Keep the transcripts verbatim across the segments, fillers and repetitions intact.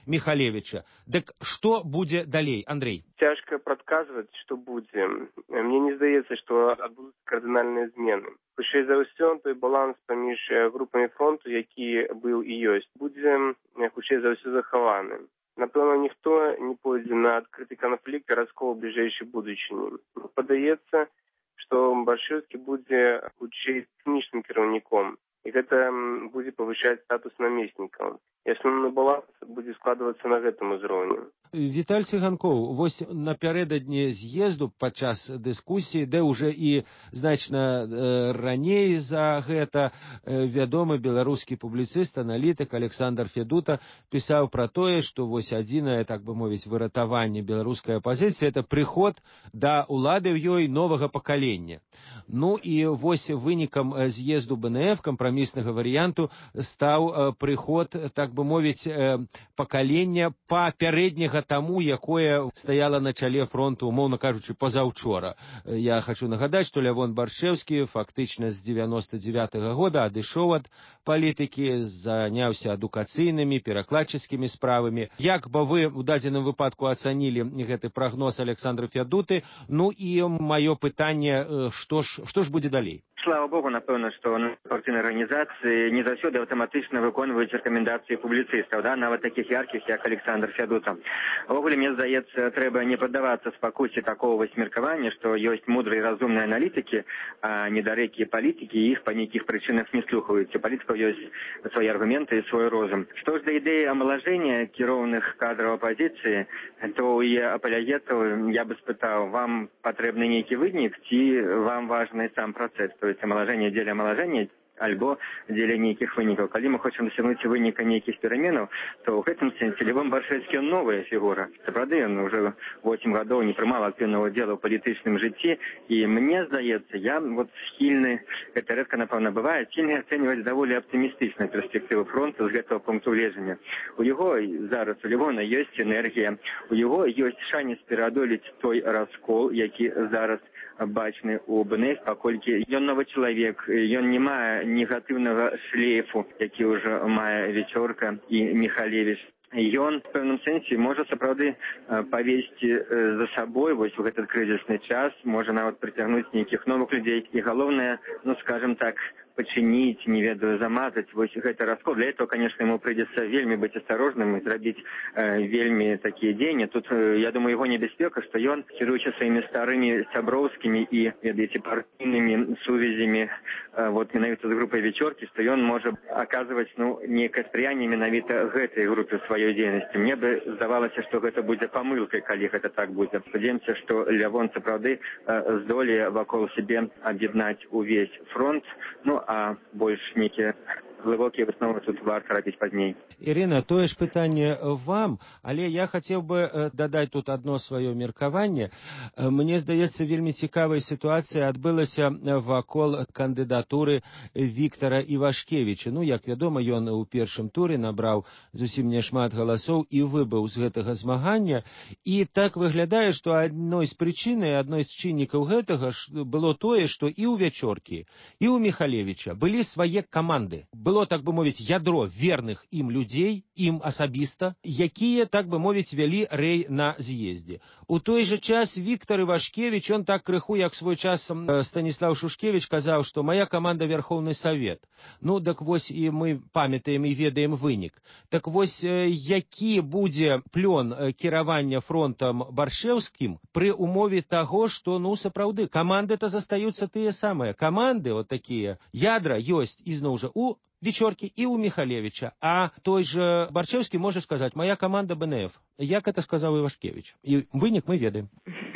Михалевича. Дык што будзе далей, Андрей? Цяжка прадказваць, што будзе. Мне не здаецца, што адбудуцца кардынальныя змены. Хутчэй за ўсё, той баланс паміж групамі фронту, які быў і ёсць, будзе хутчэй за ўсё захаваны. Напэўна, ніхто не пойдзе на адкрыты канфлікт і раскол у бліжэйшай будучыні. Падаецца, што Баршэўскі будзе хутчэй тэхнічным кіраўніком, і гэта будзе павышаць статус намеснікаў. І асноўны баланс будзе складвацца на гэтым узроўні. Віталь Цыганкоў, вось напярэдадні з'езду падчас дыскусіі, де ўжо і значна э, раней за гэта э, вядомы беларускі публіцыст, аналітык Александр Федута пісаў пра тое, што вось адзінае, так бы мовіць, выратаванне беларускай апазіцыі — это прыход да ўлады ў ёй новага пакалення. Ну і вось вынікам з'езду бэ эн эф, кампраміснага варыянту, стаў э, прыход, так бы мовіць, э, пакалення папярэдняга таму, якое стаяла на чале фронту, умоўна кажучы, пазаўчора. Я хочу нагадаць, што Лявон Баршэўскі фактычна з дзевяноста дзевятага года адышоў ад палітыкі, заняўся адукацыйнымі, перакладчыцкімі справамі. Як бы вы ў дадзеным выпадку ацанілі гэты прагноз Александра Федуты? Ну і маё пытанне, што ж, што ж будзе далей? Слава Богу, напэўна, што партыйныя арганізацыі не заўсёды аўтаматычна выконваюць рэкамендацыі публіцыстаў, да, нават такіх яркіх, як Александр Федута. Увогуле, мне здаецца, трэба не паддавацца спакусе такого вось меркавання, што ёсць мудрыя і разумныя аналітыкі, а недарэкія палітыкі, і іх па нейкіх прычынах не слухаюць. У палітыкаў ёсць свае аргументы і свой розум. Што ж да ідэі амалажэння кіроўных кадраў апазіцыі, то ў апалягетаў я бы спытаў, вам патрэбны нейкі вынік, ці вам важны сам працэс? То есть омоложение дзеля омоложения, альбо дзеля нейкіх вынікаў. Калі мы хочам дасягнуць выніка нейкіх пераменаў, то ў гэтым сэнсе Лявон Баршэўскі — новая фігура. Сапраўды, ён уже восемь гадоў не прымаў актыўнага удзелу ў палітычным жыцці, і мне здаецца, я вот схільны, гэта рэдка, напэўна, бывае, схільны ацэньваць даволі аптымістычна перспектыву фронту з гэтага пункту гледжання. У яго зараз, у Лявона ёсць энергія, у яго ёсць шанец пераадолець той раскол, які зараз бачны у бэ эн эф, паколькі ён новы чалавек, ён не мае негатыўнага шлейфу, які ўжо мае Вечорка і Михалевич. Ён в пэўным сэнсе можа сапраўды павесці за сабой вось у гэты крызісны час, можа нават прыцягнуць нейкіх новых людзей. І галоўнае, ну скажем так, починить, не ведаю, замазать вось гэты раскол. Для этого, конечно, ему придется вельми быть осторожным и зрабіць э, вельми такие дзеянні. Тут, э, я думаю, его небяспека, что ён, кіруючы своими старыми сяброўскімі и, ведаеце, партийными сувязями, э, вот менавіта з группой Вечорки, что ён может оказывать, ну, некое спрыянне менавіта гэтай группе сваёй дзейнасці. Мне бы здавалася, что гэта будзе памылкай, калі гэта так будзе. Спадзяёмся, что Лявон сапраўды э, здолее вакол себе аб'яднаць увесь фронт, ну, а больш нейкія глыбокія высновы тут варта рабіць пазней. Ірына, тое ж пытанне вам, але я хацеў бы дадаць тут адно сваё меркаванне. Мне здаецца, вельмі цікавая сітуацыя адбылася вакол кандыдатуры Віктара Івашкевіча. Ну, як вядома, ён у першым туры набраў зусім няшмат галасоў і выбыў з гэтага змагання. І так выглядае, што адной з прычын, адной з чыннікаў гэтага было тое, што і ў Вечоркі, і ў Михалевіча былі свае каманды. Было, так бы мовіць, ядро верных ім людзей, ім асабіста, якія, так бы мовіць, вялі рэй на з'ездзе. У той жа час Віктар Івашкевіч, он так крыху, як свой час Станіслав Шушкевіч казаў, што моя каманда Верховны Савет. Ну, так вось і мы памятаем і ведаем вынік. Так вось, які будзе плён кіравання фронтам Баршэўскім пры умове таго, што, ну, сапраўды, каманды-то застаюцца тыя самыя. Каманды, вот такія, ядра ёсць, ізноў жа, у Вечоркі і ў Михалевіча, а той же Баршэўскі можа сказаць, моя каманда бэ эн эф. Як это сказаў Івашкевіч? І вынік мы ведаем.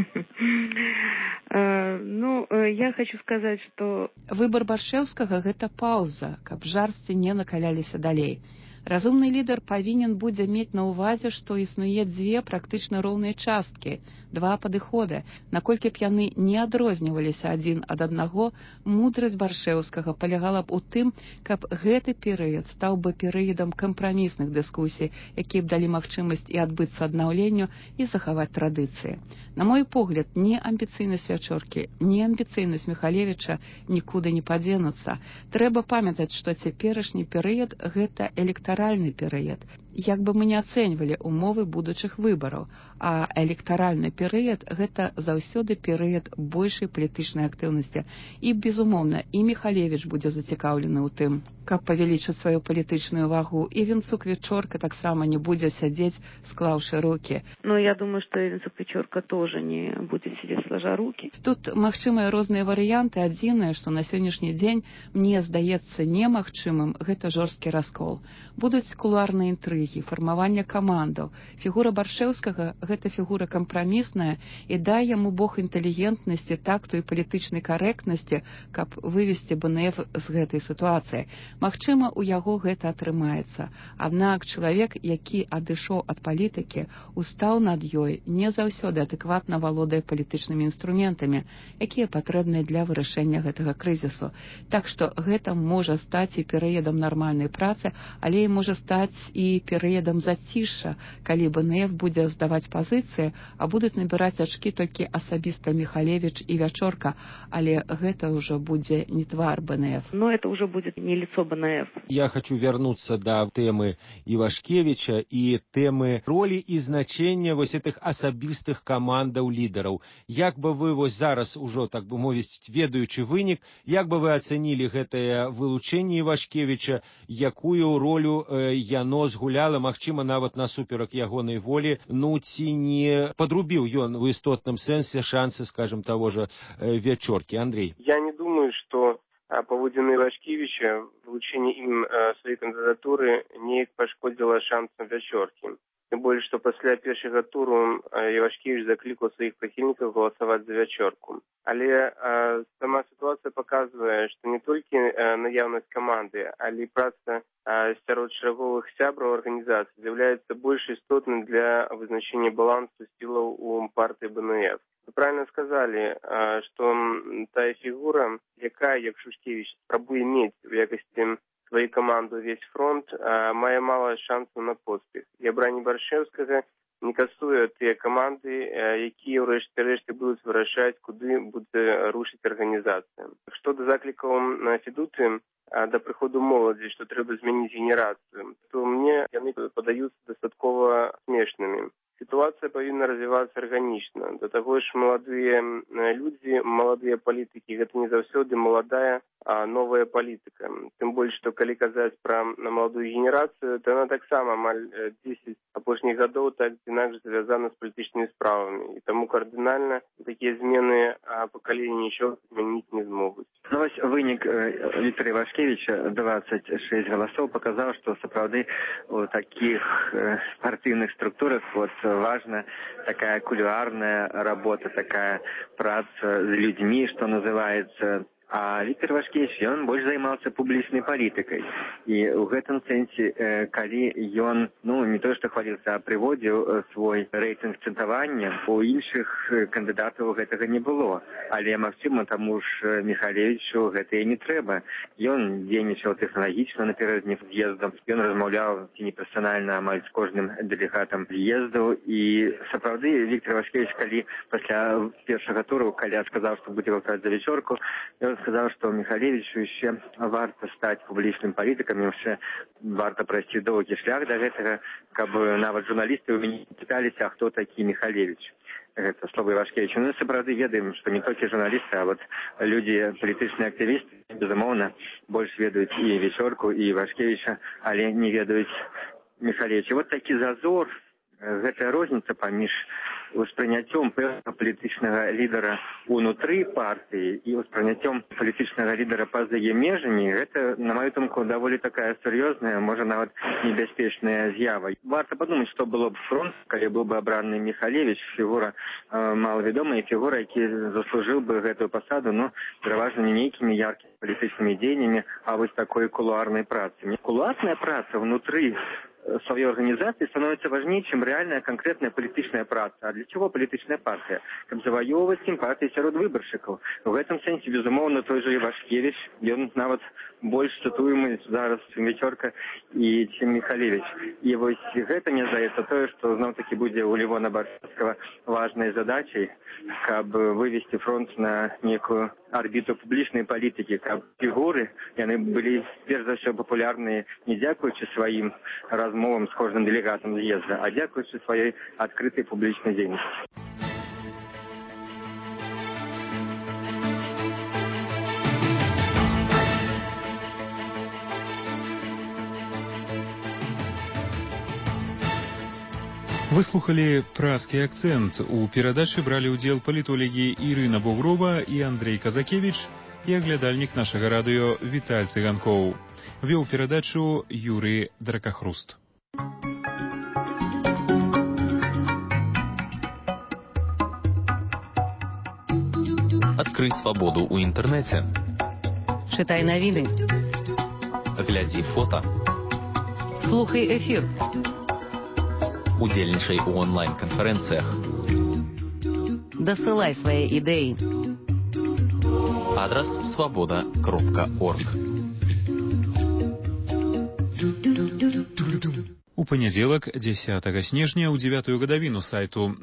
Ну, я хочу сказаць, што выбар Баршэўскага — гэта паўза, каб жарсці не накаляліся далей. Разумны лідар павінен будзе мець на ўвазе, што існуе дзве практычна роўныя часткі, два падыходы. Наколькі б яны не адрозніваліся адзін ад аднаго, мудрасць Баршэўскага палягала б у тым, каб гэты перыяд стаў бы перыядам кампрамісных дыскусій, якія б далі магчымасць і адбыцца аднаўленню і захаваць традыцыі. На мой погляд, ні амбіцыйнасць Вечоркі, ні амбіцыйнасць Михалевіча нікуды не падзенуцца. Трэба памятаць, што цяперашні перыяд — гэта электаральны перыяд. Як бы мы не ацэньвалі умовы будучых выбараў, а электаральны перыяд – гэта заўсёды перыяд большай палітычнай актыўнасці. І, безумоўна, і Міхалевіч будзе зацікаўлены ў тым, каб павялічыць сваю палітычную вагу, і Венцук-Вечорка таксама не будзе сядзець, склаўшы рукі. Но я думаю, что Венцук-Вечорка тоже не будет сидеть сложа руки. Тут магчымыя розныя варыянты. Адзінае, што на сённяшні дзень мне здаецца немагчымым, гэта жорсткі раскол. Будуць кулуарныя інтрыгі, фармаванне камандаў. Фігура Баршэўскага – гэта фігура кампрамісная, і дай яму Бог інтэлігентнасці, такту і палітычнай карэктнасці, каб вывесці бэ эн эф з гэтай сітуацыі. Магчыма, у яго гэта атрымаецца. Аднак чалавек, які адышоў ад палітыкі, устаў над ёй, не заўсёды адэкватна валодае палітычнымі інструментамі, якія патрэбныя для вырашэння гэтага крызісу. Так што гэта можа стаць і перыядам нармальнай працы, але і можа стаць і перыядам зацішша, калі бэ эн эф будзе здаваць пазіцыі, а будуць набіраць ачкі толькі асабіста Міхалевіч і Вячорка, але гэта ўжо будзе не твар бэ эн эф. Но это уже будет не лицо бэ эн эф. Я хочу вернуться до темы Ивашкевича и темы роли и значения вось этих асабістых камандаў лідараў. Як бы вы вось зараз ужо, так бы мовіць, ведаючы вынік, як бы вы ацэнілі гэтае вылучэнне Ивашкевича, якую ролю э, яно згуляла, магчыма, нават насуперак ягонай волі, ну ці не подрубіў ён в істотным сэнсе шансы, скажем, того же э, Вечорки. Андрей. Я не думаю, что паводзіны Ивашкевича, вылучэнне ім э, сваёй кандыдатуры неяк пашкодзіла шансам Вечоркі. Тым больш, што пасля першага туру Ивашкевич заклікаў сваіх прыхільнікаў галасаваць за Вечорку. Але э, сама сітуацыя паказвае, што не толькі э, наяўнасць каманды, але і праца э, сярод шараговых сябраў арганізацыі з'яўляецца больш істотнай для вызначэння балансу сілаў у партыі бэ эн эф. Вы правильно сказали, что тая фигура, якая, як Шушкевич, спрабуе мець у якасці сваёй каманды весь фронт, мае мала шансаў на поспех. І абранне Баршэўскага не касуе тыя каманды, якія ў рэшце рэшты будуць вырашаць, куды будзе рушыць арганізацыя. Што да заклікаў на Федуты, да прыходу моладзі, што трэба змяніць генерацыю, то мне яны падаюцца дастаткова смешнымі. Ситуация повинна развиваться органично. До того ж, молодые люди, молодые политики, это не заўсёды молодая, а новая политика. Тем более, что коли казаць про молодую генерацию, то она так само амаль десять апошніх гадоў так інакш звязана с политическими справами. И тому кардинально такие змены поколения ничего изменить не смогут. Ну, вось вынік Віктора Івашкевича, двадцать шесть голосов, показал, что сапраўды у таких партийных структурах вот важна такая кулуарная работа, такая праца с людьми, что называется. А Віктор Івашкевич, ён больш займаўся публічнай палітыкай. І ў гэтым сэнсе, калі ён, ну, не то што хваліўся, а прыводзіў свой рэйтынг цэнтавання, у іншых кандыдатаў гэтага не было. Але, магчыма, таму ж Міхалевічу гэта і не трэба. Ён дзейнічаў тэхналагічна напярэдадні з'ездам, ён размаўляў ці неперсанальна амаль з кожным дэлегатам з'ездаў. І сапраўды Віктор Івашкевич, калі пасля першага туру, калі сказаў, што будзе галасаваць за Вечорку, ён сказал, что Михалевичу еще варто стать публичным политиком, еще варто пройти долгий шлях до этого, как бы нават журналисты у меня питались, а кто такие Михалевич. Это слово Ивашкевича. Ну, сапраўды ведаем, что не только журналисты, а вот люди, политичные активисты, безумоўно, больше ведают и Вечорку, и Ивашкевича, але не ведают Михалевича. Вот такі зазор, гэтая розніца паміж успрыняццём пэўнага палітычнага лідара ўнутры партыі і успрыняццём палітычнага лідара па-за яе межамі, гэта, на маю думку, даволі такая сур'ёзная, можа нават небяспечная з'ява. Варта падумаць, што было б фронт, калі быў бы абраны Михалевич, фігура э, малавядомая, фігура, які заслужыў бы гэтую пасаду, но пераважна не нейкімі яркімі палітычнымі дзеяннямі, а вось такой кулуарнай працай. Кулуарная праца внутри своей организации становится важнее, чем реальная конкретная политическая праца. А для чего политическая партия? Как завоевывать симпатии сярод выборщиков. В этом сенсе, безумовно, той же Ивашкевич, он нават больше цитуемый зараз Вечорка и чем Михалевич. И вот это, мне здаецца, то, что знов-таки будет у Левона Баршэўскага важной задачей, как бы вывести фронт на некую арбіту публічнай палітыкі, каб фігуры яны былі перш за ўсё папулярныя не дзякуючы сваім размовам з кожным дэлегатам з'езда, а дзякуючы сваёй адкрытай публічнай дзейнасці. Вы слухали «Пражскі акцэнт». У перадачы бралі ўдзел палітолагі Ірына Бугрова і Андрей Казакевіч і аглядальнік нашага радыё Віталь Цыганкоў. Вёў перадачу Юрый Дракахруст. Адкрый свабоду ў інтэрнэце. Чытай навіны. Глядзі фота. Слухай эфір. Удзельнічай у онлайн-канферэнцыях. Дасылай свае ідэі. Адрас свабода кропка орг. У панядзелак, дзесятага снежня, у дзевятую гадавіну сайту